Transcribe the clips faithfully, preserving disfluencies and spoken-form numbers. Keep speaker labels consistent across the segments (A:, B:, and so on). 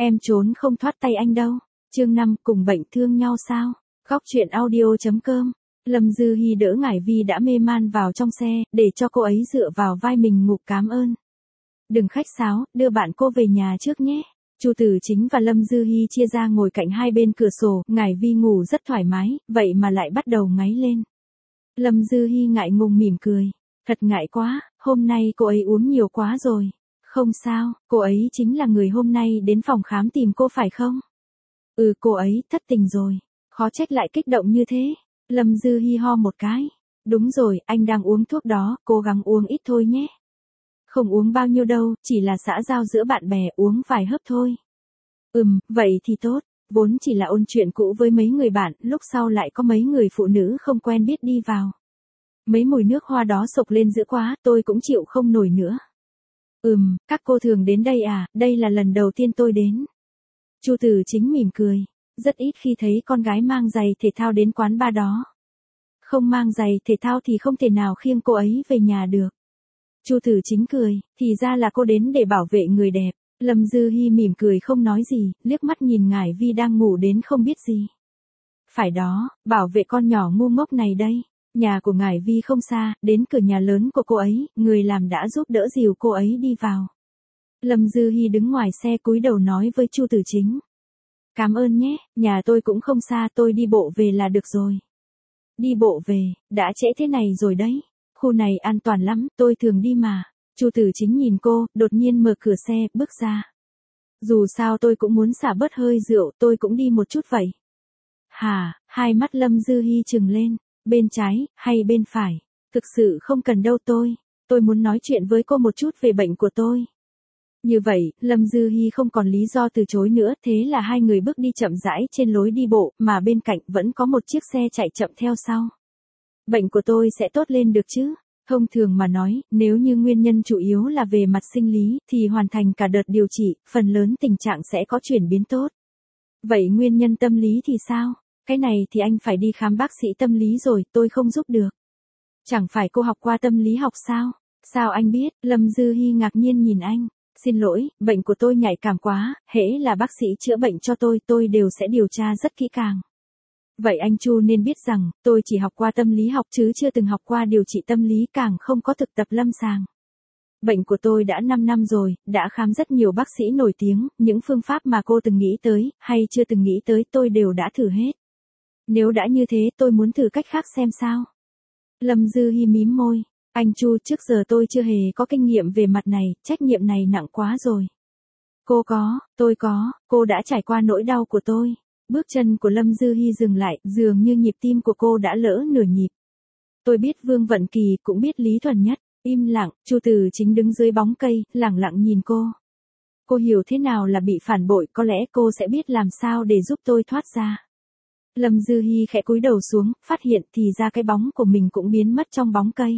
A: Em trốn không thoát tay anh đâu. Chương năm, cùng bệnh thương nhau sao? Góc truyện audio.com. Lâm Dư Hi đỡ Ngải Vi đã mê man vào trong xe, để cho cô ấy dựa vào vai mình ngủ. Cảm ơn. Đừng khách sáo, đưa bạn cô về nhà trước nhé. Chu Tử Chính và Lâm Dư Hi chia ra ngồi cạnh hai bên cửa sổ, Ngải Vi ngủ rất thoải mái, vậy mà lại bắt đầu ngáy lên. Lâm Dư Hi ngại ngùng mỉm cười. Thật ngại quá, hôm nay cô ấy uống nhiều quá rồi. Không sao, cô ấy chính là người hôm nay đến phòng khám tìm cô phải không? Ừ, cô ấy thất tình rồi. Khó trách lại kích động như thế. Lâm Dư Hi ho một cái. Đúng rồi, anh đang uống thuốc đó, cố gắng uống ít thôi nhé. Không uống bao nhiêu đâu, chỉ là xã giao giữa bạn bè, uống vài hớp thôi. Ừm, vậy thì tốt. Vốn chỉ là ôn chuyện cũ với mấy người bạn, lúc sau lại có mấy người phụ nữ không quen biết đi vào. Mấy mùi nước hoa đó sộc lên dữ quá, tôi cũng chịu không nổi nữa. Ừm, các cô thường đến đây à, đây là lần đầu tiên tôi đến. Chu Tử Chính mỉm cười. Rất ít khi thấy con gái mang giày thể thao đến quán bar đó. Không mang giày thể thao thì không thể nào khiêng cô ấy về nhà được. Chu Tử Chính cười, thì ra là cô đến để bảo vệ người đẹp. Lâm Dư Hi mỉm cười không nói gì, liếc mắt nhìn Ngải Vi đang ngủ đến không biết gì. Phải đó, bảo vệ con nhỏ ngu ngốc này đây. Nhà của Ngải Vi không xa, đến cửa nhà lớn của cô ấy, người làm đã giúp đỡ dìu cô ấy đi vào. Lâm Dư Hi đứng ngoài xe cúi đầu nói với Chu Tử Chính. Cảm ơn nhé, nhà tôi cũng không xa, tôi đi bộ về là được rồi. Đi bộ về, đã trễ thế này rồi đấy. Khu này an toàn lắm, tôi thường đi mà. Chu Tử Chính nhìn cô, đột nhiên mở cửa xe, bước ra. Dù sao tôi cũng muốn xả bớt hơi rượu, tôi cũng đi một chút vậy. Hả, hai mắt Lâm Dư Hi trừng lên, bên trái, hay bên phải? Thực sự không cần đâu tôi, tôi muốn nói chuyện với cô một chút về bệnh của tôi. Như vậy, Lâm Dư Hi không còn lý do từ chối nữa, thế là hai người bước đi chậm rãi trên lối đi bộ, mà bên cạnh vẫn có một chiếc xe chạy chậm theo sau. Bệnh của tôi sẽ tốt lên được chứ? Thông thường mà nói, nếu như nguyên nhân chủ yếu là về mặt sinh lý, thì hoàn thành cả đợt điều trị, phần lớn tình trạng sẽ có chuyển biến tốt. Vậy nguyên nhân tâm lý thì sao? Cái này thì anh phải đi khám bác sĩ tâm lý rồi, tôi không giúp được. Chẳng phải cô học qua tâm lý học sao? Sao anh biết? Lâm Dư Hi ngạc nhiên nhìn anh. Xin lỗi, bệnh của tôi nhạy cảm quá, hễ là bác sĩ chữa bệnh cho tôi, tôi đều sẽ điều tra rất kỹ càng. Vậy anh Chu nên biết rằng, tôi chỉ học qua tâm lý học chứ chưa từng học qua điều trị tâm lý, càng không có thực tập lâm sàng. Bệnh của tôi đã năm năm rồi, đã khám rất nhiều bác sĩ nổi tiếng, những phương pháp mà cô từng nghĩ tới, hay chưa từng nghĩ tới tôi đều đã thử hết. Nếu đã như thế tôi muốn thử cách khác xem sao. Lâm Dư Hi mím môi. Anh Chu, trước giờ tôi chưa hề có kinh nghiệm về mặt này, trách nhiệm này nặng quá rồi. Cô có, tôi có, cô đã trải qua nỗi đau của tôi. Bước chân của Lâm Dư Hi dừng lại, dường như nhịp tim của cô đã lỡ nửa nhịp. Tôi biết Vương Vận Kỳ, cũng biết Lý Thuần Nhất. Im lặng, Chu Tử Chính đứng dưới bóng cây, lẳng lặng nhìn cô. Cô hiểu thế nào là bị phản bội, có lẽ cô sẽ biết làm sao để giúp tôi thoát ra. Lâm Dư Hi khẽ cúi đầu xuống, phát hiện thì ra cái bóng của mình cũng biến mất trong bóng cây.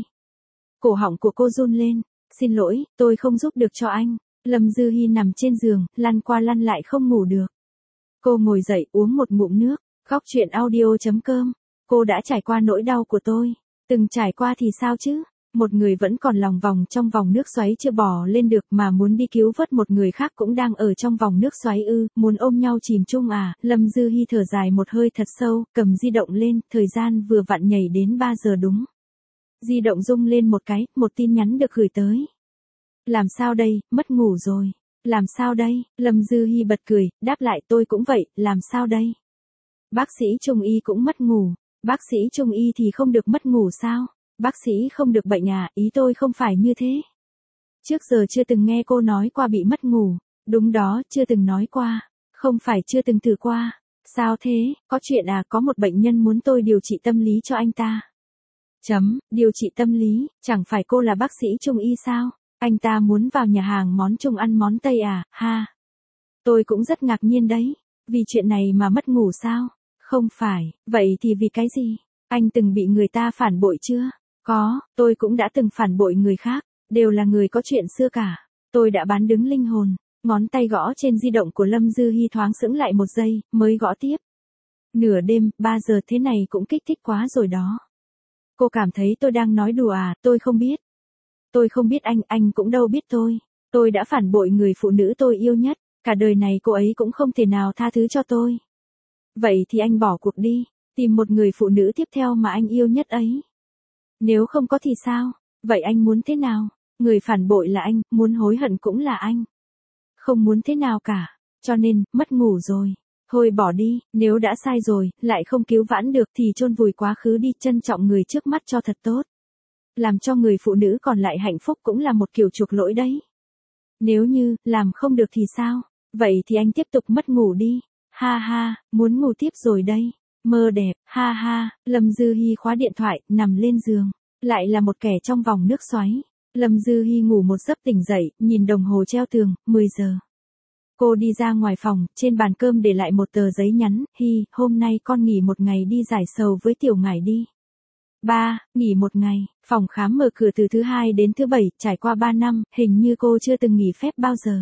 A: Cổ họng của cô run lên. Xin lỗi, tôi không giúp được cho anh. Lâm Dư Hi nằm trên giường, lăn qua lăn lại không ngủ được. Cô ngồi dậy, uống một ngụm nước. Góc truyện audio.com. Cô đã trải qua nỗi đau của tôi. Từng trải qua thì sao chứ? Một người vẫn còn lòng vòng trong vòng nước xoáy chưa bò lên được, mà muốn đi cứu vớt một người khác cũng đang ở trong vòng nước xoáy ư, muốn ôm nhau chìm chung à? Lâm Dư Hi thở dài một hơi thật sâu, cầm di động lên, thời gian vừa vặn nhảy đến ba giờ đúng. Di động rung lên một cái, một tin nhắn được gửi tới. Làm sao đây, mất ngủ rồi. Làm sao đây? Lâm Dư Hi bật cười, đáp lại, tôi cũng vậy, làm sao đây? Bác sĩ Trung y cũng mất ngủ. Bác sĩ Trung y thì không được mất ngủ sao? Bác sĩ không được bệnh à, ý tôi không phải như thế. Trước giờ chưa từng nghe cô nói qua bị mất ngủ. Đúng đó, chưa từng nói qua. Không phải chưa từng thử qua. Sao thế, có chuyện à, có một bệnh nhân muốn tôi điều trị tâm lý cho anh ta. Chấm, điều trị tâm lý, chẳng phải cô là bác sĩ Trung y sao? Anh ta muốn vào nhà hàng món Trung ăn món Tây à, ha. Tôi cũng rất ngạc nhiên đấy. Vì chuyện này mà mất ngủ sao? Không phải, vậy thì vì cái gì? Anh từng bị người ta phản bội chưa? Có, tôi cũng đã từng phản bội người khác, đều là người có chuyện xưa cả. Tôi đã bán đứng linh hồn. Ngón tay gõ trên di động của Lâm Dư Hi thoáng sững lại một giây, mới gõ tiếp. Nửa đêm, ba giờ thế này cũng kích thích quá rồi đó. Cô cảm thấy tôi đang nói đùa à, tôi không biết. Tôi không biết anh, anh cũng đâu biết tôi. Tôi đã phản bội người phụ nữ tôi yêu nhất. Cả đời này cô ấy cũng không thể nào tha thứ cho tôi. Vậy thì anh bỏ cuộc đi, tìm một người phụ nữ tiếp theo mà anh yêu nhất ấy. Nếu không có thì sao? Vậy anh muốn thế nào? Người phản bội là anh, muốn hối hận cũng là anh. Không muốn thế nào cả, cho nên, mất ngủ rồi. Thôi bỏ đi, nếu đã sai rồi, lại không cứu vãn được thì chôn vùi quá khứ đi, trân trọng người trước mắt cho thật tốt. Làm cho người phụ nữ còn lại hạnh phúc cũng là một kiểu chuộc lỗi đấy. Nếu như, làm không được thì sao? Vậy thì anh tiếp tục mất ngủ đi. Ha ha, muốn ngủ tiếp rồi đây. Mơ đẹp, ha ha, Lâm Dư Hi khóa điện thoại, nằm lên giường. Lại là một kẻ trong vòng nước xoáy. Lâm Dư Hi ngủ một giấc tỉnh dậy, nhìn đồng hồ treo tường, mười giờ. Cô đi ra ngoài phòng, trên bàn cơm để lại một tờ giấy nhắn, Hi, hôm nay con nghỉ một ngày đi giải sầu với tiểu ngải đi. ba. Nghỉ một ngày, phòng khám mở cửa từ thứ hai đến thứ bảy, trải qua ba năm, hình như cô chưa từng nghỉ phép bao giờ.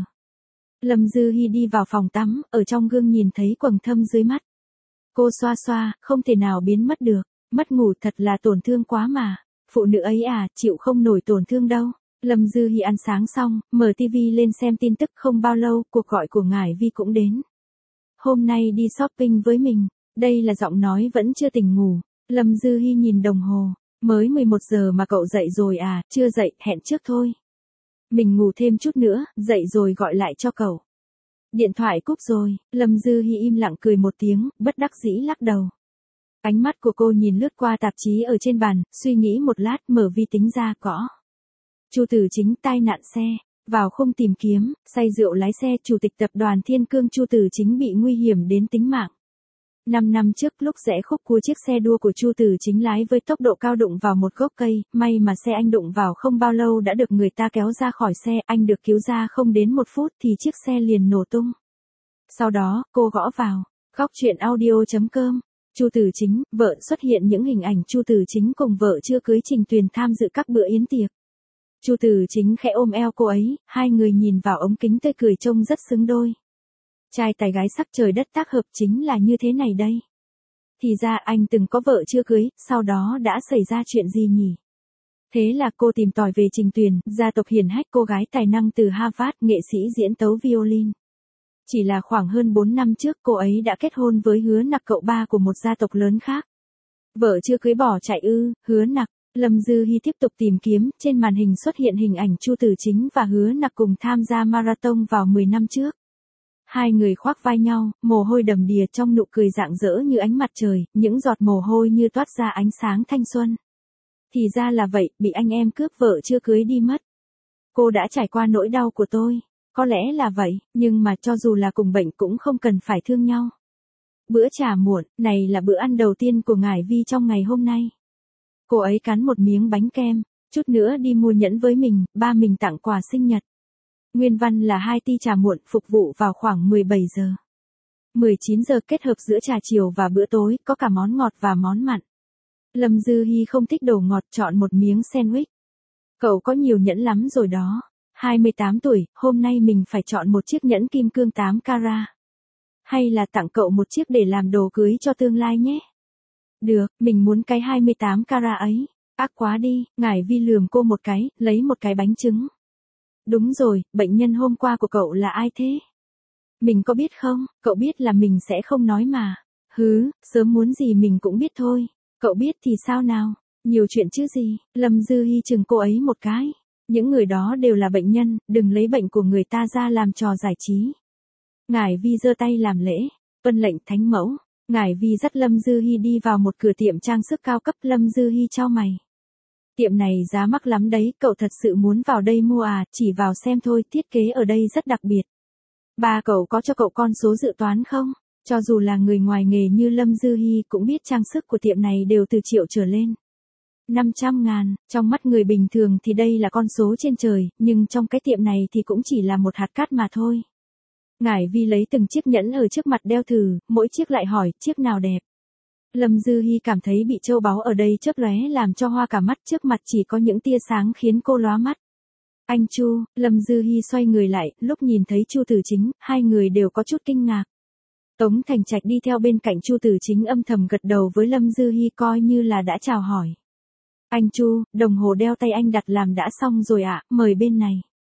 A: Lâm Dư Hi đi vào phòng tắm, ở trong gương nhìn thấy quầng thâm dưới mắt. Cô xoa xoa, không thể nào biến mất được, mất ngủ thật là tổn thương quá mà. Phụ nữ ấy à, chịu không nổi tổn thương đâu. Lâm Dư Hi ăn sáng xong, mở tivi lên xem tin tức, không bao lâu, cuộc gọi của Ngải Vi cũng đến. Hôm nay đi shopping với mình, đây là giọng nói vẫn chưa tỉnh ngủ. Lâm Dư Hi nhìn đồng hồ, mới mười một giờ mà cậu dậy rồi à, chưa dậy, hẹn trước thôi. Mình ngủ thêm chút nữa, dậy rồi gọi lại cho cậu. Điện thoại cúp rồi, Lâm Dư Hi im lặng cười một tiếng, bất đắc dĩ lắc đầu. Ánh mắt của cô nhìn lướt qua tạp chí ở trên bàn, suy nghĩ một lát, mở vi tính ra, gõ. Chu Tử Chính tai nạn xe, vào khung tìm kiếm, say rượu lái xe, chủ tịch tập đoàn Thiên Cương Chu Tử Chính bị nguy hiểm đến tính mạng. Năm năm trước, lúc rẽ khúc cua, chiếc xe đua của Chu Tử Chính lái với tốc độ cao đụng vào một gốc cây, may mà xe anh đụng vào không bao lâu đã được người ta kéo ra khỏi xe, anh được cứu ra không đến một phút thì chiếc xe liền nổ tung. Sau đó, cô gõ vào, góc truyện audio chấm com. Chu Tử Chính, vợ, xuất hiện những hình ảnh Chu Tử Chính cùng vợ chưa cưới Trình Tuyền tham dự các bữa yến tiệc. Chu Tử Chính khẽ ôm eo cô ấy, hai người nhìn vào ống kính tươi cười trông rất xứng đôi. Trai tài gái sắc, trời đất tác hợp chính là như thế này đây. Thì ra anh từng có vợ chưa cưới, sau đó đã xảy ra chuyện gì nhỉ? Thế là cô tìm tòi về Trình Tuyền, gia tộc hiển hách, cô gái tài năng từ Harvard, nghệ sĩ diễn tấu violin. Chỉ là khoảng hơn bốn năm trước cô ấy đã kết hôn với Hứa Nặc, cậu ba của một gia tộc lớn khác. Vợ chưa cưới bỏ chạy ư, Hứa Nặc. Lâm Dư Hi tiếp tục tìm kiếm, trên màn hình xuất hiện hình ảnh Chu Tử Chính và Hứa Nặc cùng tham gia marathon vào mười năm trước. Hai người khoác vai nhau, mồ hôi đầm đìa, trong nụ cười rạng rỡ như ánh mặt trời, những giọt mồ hôi như toát ra ánh sáng thanh xuân. Thì ra là vậy, bị anh em cướp vợ chưa cưới đi mất. Cô đã trải qua nỗi đau của tôi. Có lẽ là vậy, nhưng mà cho dù là cùng bệnh cũng không cần phải thương nhau. Bữa trà muộn, này là bữa ăn đầu tiên của Ngải Vi trong ngày hôm nay. Cô ấy cắn một miếng bánh kem, chút nữa đi mua nhẫn với mình, ba mình tặng quà sinh nhật. Nguyên văn là hai ti trà muộn, phục vụ vào khoảng mười bảy giờ. mười chín giờ kết hợp giữa trà chiều và bữa tối, có cả món ngọt và món mặn. Lâm Dư Hi không thích đồ ngọt, chọn một miếng sandwich. Cậu có nhiều nhẫn lắm rồi đó. hai mươi tám tuổi, hôm nay mình phải chọn một chiếc nhẫn kim cương tám carat. Hay là tặng cậu một chiếc để làm đồ cưới cho tương lai nhé. Được, mình muốn cái hai mươi tám carat ấy. Ác quá đi, Ngải Vi lườm cô một cái, lấy một cái bánh trứng. Đúng rồi, bệnh nhân hôm qua của cậu là ai thế? Mình có biết không, cậu biết là mình sẽ không nói mà. Hứ, sớm muốn gì mình cũng biết thôi. Cậu biết thì sao nào? Nhiều chuyện chứ gì, Lâm Dư Hi chừng cô ấy một cái. Những người đó đều là bệnh nhân, đừng lấy bệnh của người ta ra làm trò giải trí. Ngải Vi giơ tay làm lễ, tuân lệnh thánh mẫu. Ngải Vi dắt Lâm Dư Hi đi vào một cửa tiệm trang sức cao cấp. Lâm Dư Hi chau mày. Tiệm này giá mắc lắm đấy, cậu thật sự muốn vào đây mua à, chỉ vào xem thôi, thiết kế ở đây rất đặc biệt. Ba cậu có cho cậu con số dự toán không? Cho dù là người ngoài nghề như Lâm Dư Hi cũng biết trang sức của tiệm này đều từ triệu trở lên. năm trăm ngàn, trong mắt người bình thường thì đây là con số trên trời, nhưng trong cái tiệm này thì cũng chỉ là một hạt cát mà thôi. Ngải Vi lấy từng chiếc nhẫn ở trước mặt đeo thử, mỗi chiếc lại hỏi, chiếc nào đẹp. Lâm Dư Hi cảm thấy bị châu báu ở đây chớp lóe làm cho hoa cả mắt, trước mặt chỉ có những tia sáng khiến cô lóa mắt. Anh Chu, Lâm Dư Hi xoay người lại, lúc nhìn thấy Chu Tử Chính, hai người đều có chút kinh ngạc. Tống Thành Trạch đi theo bên cạnh Chu Tử Chính âm thầm gật đầu với Lâm Dư Hi coi như là đã chào hỏi. Anh Chu, đồng hồ đeo tay anh đặt làm đã xong rồi ạ, à, mời bên này.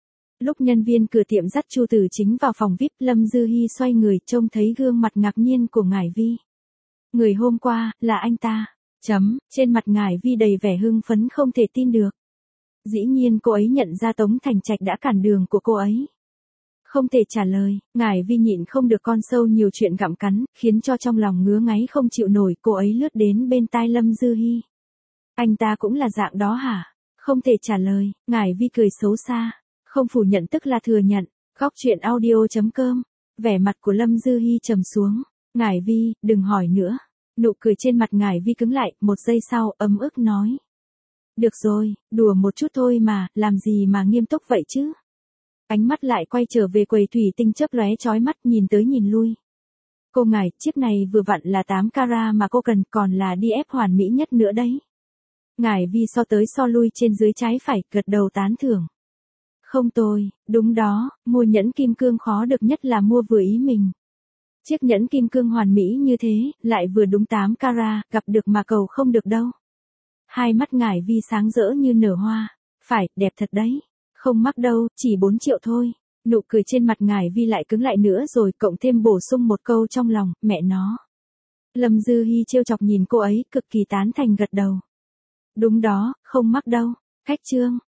A: Lúc nhân viên cửa tiệm dắt Chu Tử Chính vào phòng vi ai pi, Lâm Dư Hi xoay người trông thấy gương mặt ngạc nhiên của Ngải Vi. Người hôm qua, là anh ta. Chấm, trên mặt Ngải Vi đầy vẻ hưng phấn không thể tin được. Dĩ nhiên cô ấy nhận ra Tống Thành Trạch đã cản đường của cô ấy. Không thể trả lời, Ngải Vi nhịn không được con sâu nhiều chuyện gặm cắn, khiến cho trong lòng ngứa ngáy không chịu nổi, cô ấy lướt đến bên tai Lâm Dư Hi. Anh ta cũng là dạng đó hả? Không thể trả lời, Ngải Vi cười xấu xa. Không phủ nhận tức là thừa nhận. Góc truyện audio chấm com. Vẻ mặt của Lâm Dư Hi trầm xuống. Ngải Vi, đừng hỏi nữa. Nụ cười trên mặt Ngải Vi cứng lại, một giây sau, ấm ức nói. Được rồi, đùa một chút thôi mà, làm gì mà nghiêm túc vậy chứ? Ánh mắt lại quay trở về quầy thủy tinh chớp lóe chói mắt, nhìn tới nhìn lui. Cô Ngải, chiếc này vừa vặn là tám carat mà cô cần, còn là đê ép hoàn mỹ nhất nữa đấy. Ngải Vi so tới so lui trên dưới trái phải, gật đầu tán thưởng. Không tồi, đúng đó, mua nhẫn kim cương khó được nhất là mua vừa ý mình. Chiếc nhẫn kim cương hoàn mỹ như thế, lại vừa đúng tám carat, gặp được mà cầu không được đâu. Hai mắt Ngải Vi sáng rỡ như nở hoa. Phải, đẹp thật đấy. Không mắc đâu, chỉ bốn triệu thôi. Nụ cười trên mặt Ngải Vi lại cứng lại nữa rồi, cộng thêm bổ sung một câu trong lòng, mẹ nó. Lâm Dư Hi trêu chọc nhìn cô ấy, cực kỳ tán thành gật đầu. Đúng đó, không mắc đâu. Khách trương.